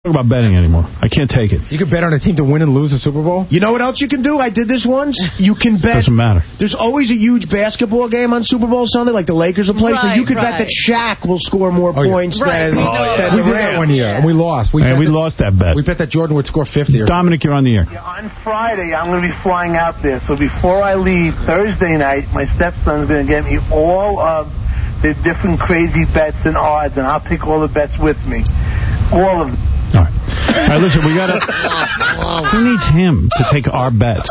talk about betting anymore. I can't take it. You can bet on a team to win and lose a Super Bowl? You know what else you can do? I did this once. You can bet. Doesn't matter. There's always a huge basketball game on Super Bowl Sunday, like the Lakers will play. So you could bet that Shaq will score more points than we did that one year, and we lost. We lost that bet. We bet that Jordan would score 50. Dominic, you're on the air. Yeah, on Friday, I'm going to be flying out there. So before I leave Thursday night, my stepson's going to get me all of the different crazy bets and odds, and I'll take all the bets with me. All of them. All right, listen, we got to... Who needs him to take our bets?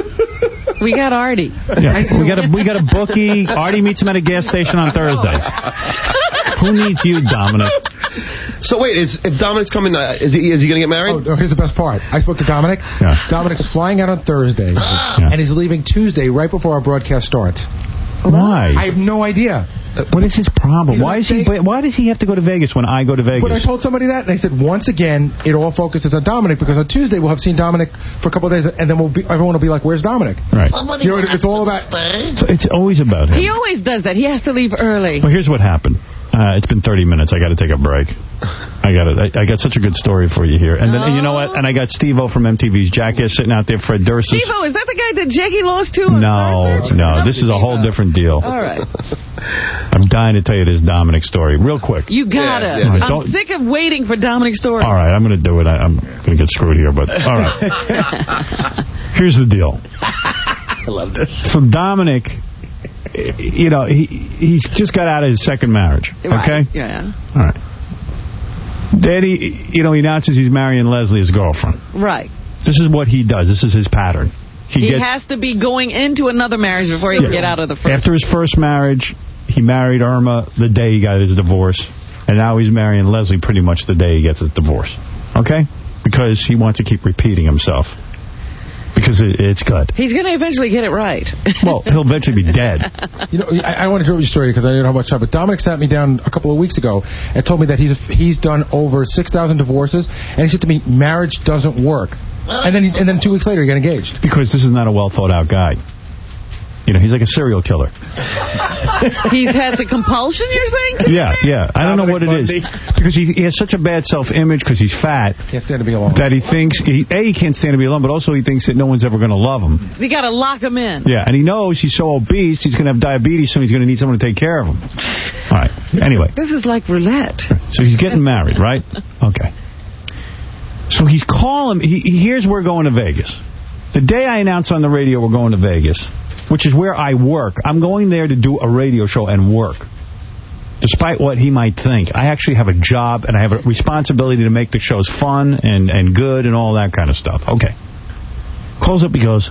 We got Artie. Yeah, we got a bookie. Artie meets him at a gas station on Thursdays. Who needs you, Dominic? So wait, if Dominic's coming, is he going to get married? Oh, here's the best part. I spoke to Dominic. Yeah. Dominic's flying out on Thursday, and he's leaving Tuesday right before our broadcast starts. Why? I have no idea. What is his problem? Why does he have to go to Vegas when I go to Vegas? But I told somebody that, and they said, once again, it all focuses on Dominic, because on Tuesday we'll have seen Dominic for a couple of days, and then everyone will be like, where's Dominic? Right. You know, it's all about... It's always about him. He always does that. He has to leave early. Well, here's what happened. It's been 30 minutes. I got to take a break. I got such a good story for you here. And then, and you know what? And I got Steve-O from MTV's Jackass sitting out there, Fred Durst. Steve-O, is that the guy that Jackie lost to? No. This is a whole different deal. All right. I'm dying to tell you this Dominic story real quick. You gotta. Yeah. I'm sick of waiting for Dominic's story. All right, I'm going to do it. I'm going to get screwed here, but all right. Here's the deal. I love this. So Dominic... You know, he's just got out of his second marriage, okay? Right. Yeah. All right. Then he announces he's marrying Leslie, his girlfriend. Right. This is what he does. This is his pattern. He has to be going into another marriage before he can get out of the first. After his first marriage, he married Irma the day he got his divorce, and now he's marrying Leslie pretty much the day he gets his divorce, okay? Because he wants to keep repeating himself. Because it's good. He's going to eventually get it right. Well, he'll eventually be dead. You know, I want to tell you a story because I don't know how much time, but Dominic sat me down a couple of weeks ago and told me that he's done over 6,000 divorces, and he said to me, marriage doesn't work. And then 2 weeks later, he got engaged. Because this is not a well-thought-out guy. You know, he's like a serial killer. He's has a compulsion, you're saying? Yeah. I don't know what it is. Because he has such a bad self-image because he's fat. Can't stand to be alone. That he thinks, he can't stand to be alone, but also he thinks that no one's ever going to love him. You got to lock him in. Yeah, and he knows he's so obese, he's going to have diabetes, so he's going to need someone to take care of him. All right, anyway. This is like roulette. So he's getting married, right? Okay. So he's calling, he hears we're going to Vegas. The day I announce on the radio we're going to Vegas, which is where I work. I'm going there to do a radio show and work. Despite what he might think, I actually have a job and I have a responsibility to make the shows fun and good and all that kind of stuff. Okay. Calls up, he goes,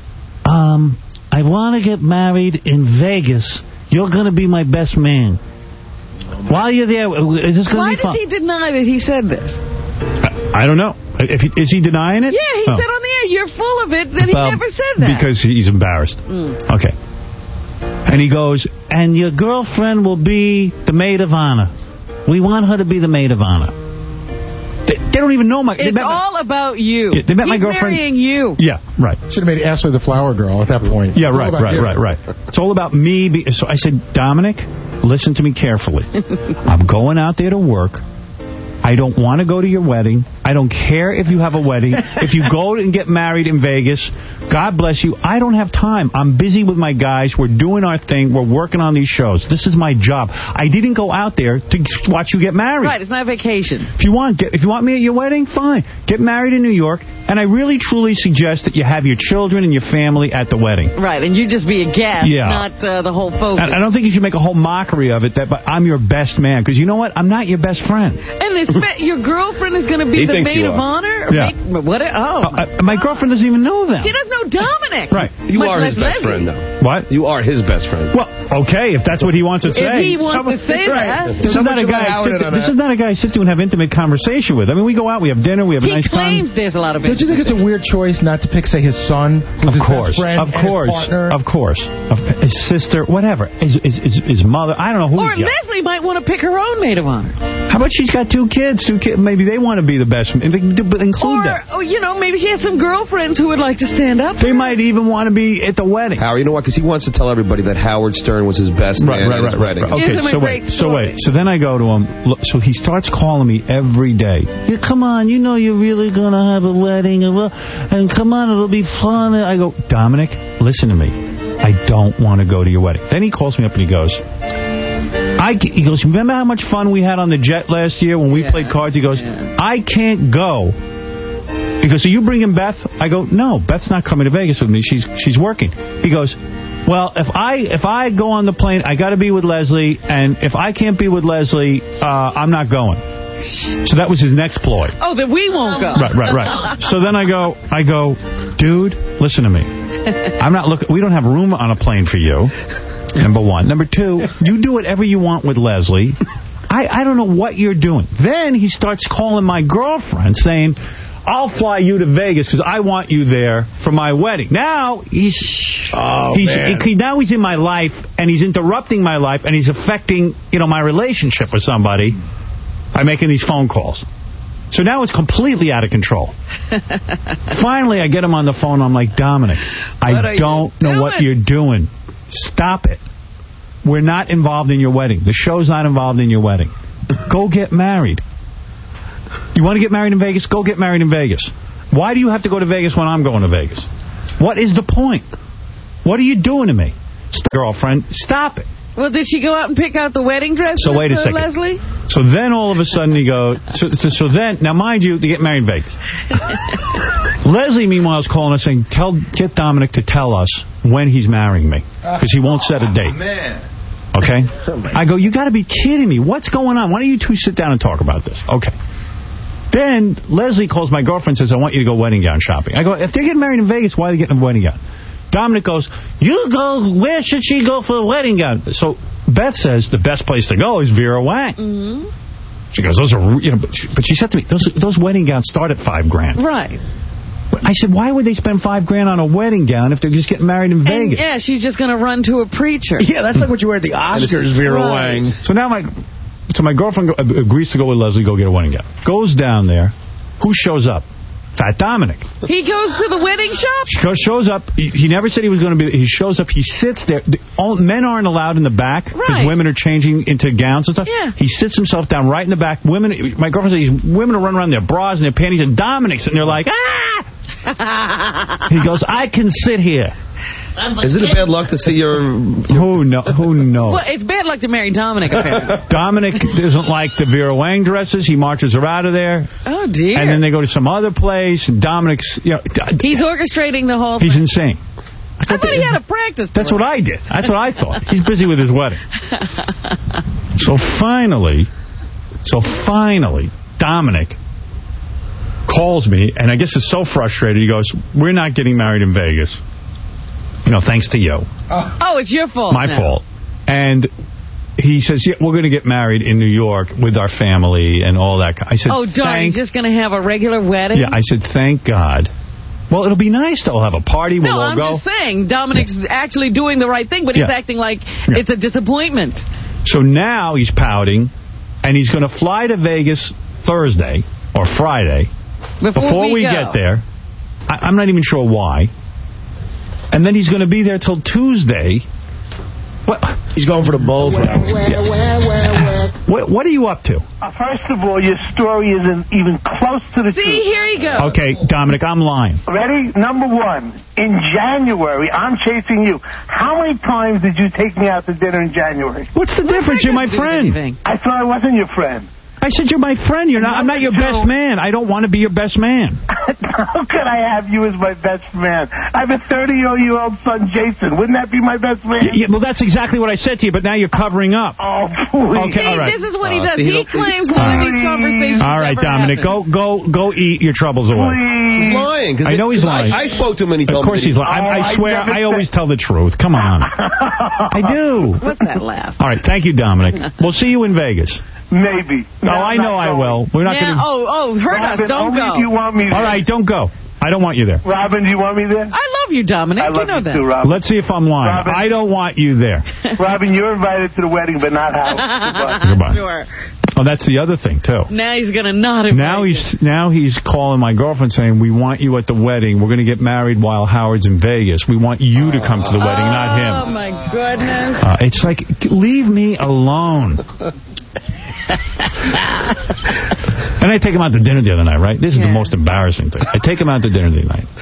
I want to get married in Vegas. You're going to be my best man. While you're there, is this going to be fun? Why does he deny that he said this? I don't know. Is he denying it? Yeah, he said on the air, you're full of it, then he never said that. Because he's embarrassed. Okay. And he goes, and your girlfriend will be the maid of honor. We want her to be the maid of honor. They don't even know my... It's all about you. Yeah, they met my girlfriend. He's marrying you. Yeah, right. Should have made Ashley the flower girl at that point. Yeah, right. It's all about me. So I said, Dominic, listen to me carefully. I'm going out there to work. I don't want to go to your wedding. I don't care if you have a wedding. If you go and get married in Vegas, God bless you. I don't have time. I'm busy with my guys. We're doing our thing. We're working on these shows. This is my job. I didn't go out there to watch you get married. Right, it's not a vacation. If you want me at your wedding, fine. Get married in New York. And I really, truly suggest that you have your children and your family at the wedding. Right, and you just be a guest, not the whole focus. I don't think you should make a whole mockery of it, but I'm your best man. Because you know what? I'm not your best friend. And your girlfriend is going to be the maid of honor? Yeah. My girlfriend doesn't even know that. She doesn't know Dominic. Right. You are his best friend, though. What? You are his best friend. Well, okay, if that's what he wants to say. If he wants to say that. This is not a guy I sit to and have intimate conversation with. I mean, we go out, we have dinner, we have a nice time. He claims there's a lot of Don't you think it's a weird choice not to pick, say, his son, who's his best friend, and his partner? Of course. His sister, whatever. His mother. I don't know who. Or Leslie might want to pick her own maid of honor. How about she's got two kids? Maybe they want to be the best. Include that. Or, maybe she has some girlfriends who would like to stand up. They might even want to be at the wedding. Howard, you know what? Because he wants to tell everybody that Howard Stern was his best man at his wedding. Okay, so wait. So then I go to him. Look, so he starts calling me every day. Yeah, come on, you know you're really going to have a wedding. And come on, it'll be fun. I go, Dominic, listen to me. I don't want to go to your wedding. Then he calls me up and he goes, remember how much fun we had on the jet last year when we played cards? He goes, I can't go. He goes, are you bringing Beth? I go, no, Beth's not coming to Vegas with me. She's working. He goes, well, if I go on the plane, I got to be with Leslie, and if I can't be with Leslie, I'm not going. So that was his next ploy. Oh, then we won't go. Right. So then I go, dude, listen to me. I'm not looking. We don't have room on a plane for you. Number one. Number two, you do whatever you want with Leslie. I don't know what you're doing. Then he starts calling my girlfriend saying, I'll fly you to Vegas because I want you there for my wedding. Now he's in my life, and he's interrupting my life, and he's affecting my relationship with somebody by making these phone calls. So now it's completely out of control. Finally, I get him on the phone. I'm like, Dominic, I don't know what you're doing. Stop it. We're not involved in your wedding. The show's not involved in your wedding. Go get married. You want to get married in Vegas? Go get married in Vegas. Why do you have to go to Vegas when I'm going to Vegas? What is the point? What are you doing to me? Girlfriend, stop it. Well, did she go out and pick out the wedding dress for Leslie? So then all of a sudden he goes, so then, now mind you, they get married in Vegas. Leslie, meanwhile, is calling us saying, get Dominic to tell us when he's marrying me, because he won't set a date. Man. Okay? I go, you got to be kidding me. What's going on? Why don't you two sit down and talk about this? Okay. Then Leslie calls my girlfriend and says, I want you to go wedding gown shopping. I go, if they're getting married in Vegas, why are they getting a wedding gown? Dominic goes, where should she go for a wedding gown? So Beth says the best place to go is Vera Wang. Mm-hmm. She goes, those are, but she said to me, those wedding gowns start at $5,000. Right. I said, why would they spend $5,000 on a wedding gown if they're just getting married in Vegas? Yeah, she's just going to run to a preacher. Yeah, that's like what you wear at the Oscars, Vera Wang. So now my girlfriend agrees to go with Leslie, go get a wedding gown. Goes down there. Who shows up? Fat Dominic. He goes to the wedding shop? Shows up. He never said he was going to be. He shows up. He sits there. Men aren't allowed in the back because women are changing into gowns and stuff. Yeah. He sits himself down right in the back. My girlfriend said these women are running around in their bras and their panties, and Dominic's sitting there like, ah! He goes, I can sit here. Is it a bad luck to see your... Who knows? Well, it's bad luck to marry Dominic, apparently. Dominic doesn't like the Vera Wang dresses. He marches her out of there. Oh, dear. And then they go to some other place, and Dominic's... He's orchestrating the whole thing. He's insane. I thought he had a practice. That's what I did. That's what I thought. He's busy with his wedding. So finally, Dominic calls me, and I guess is so frustrated, he goes, we're not getting married in Vegas. Thanks to you. Oh, it's your fault. My fault. And he says, yeah, we're going to get married in New York with our family and all that. I said, oh, darn, he's just going to have a regular wedding? Yeah, I said, thank God. Well, it'll be nice to all have a party. We'll all go. I'm just saying, Dominic's actually doing the right thing, but he's acting like it's a disappointment. So now he's pouting, and he's going to fly to Vegas Thursday or Friday before we get there. I'm not even sure why. And then he's going to be there till Tuesday. What? He's going for the Bulls. What are you up to? First of all, your story isn't even close to the truth. See, here he goes. Okay, Dominic, I'm lying. Ready? Number one, in January, I'm chasing you. How many times did you take me out to dinner in January? What's the difference? You're my friend. I thought I wasn't your friend. I said you're my friend. I'm not your best man. I don't want to be your best man. How could I have you as my best man? I have a 30-year-old son, Jason. Wouldn't that be my best man? Yeah, well, that's exactly what I said to you, but now you're covering up. Oh, please. Okay, all right. This is what he does. He claims none of these conversations all right, Dominic, go eat your troubles away. Please. He's lying. I know he's lying. I spoke to him and he told me. Of course he's lying. I swear, I always tell the truth. Come on. I do. What's that laugh? All right, thank you, Dominic. We'll see you in Vegas. Maybe. No, I know I will. We're not going to... hurt us. Don't go. You want me there. All right, don't go. I don't want you there. Robin, do you want me there? I love you, Dominic. I love you know that. Too, Robin. Let's see if I'm lying. Robin. I don't want you there. Robin, you're invited to the wedding, but not Howard. Goodbye. Sure. Oh, that's the other thing, too. Now he's going to not invite Now he's calling my girlfriend saying, we want you at the wedding. We're going to get married while Howard's in Vegas. We want you to come to the wedding, not him. Oh, my goodness. It's like, leave me alone. And I take him out to dinner the other night, right? This is the most embarrassing thing. I take him out to dinner the other night.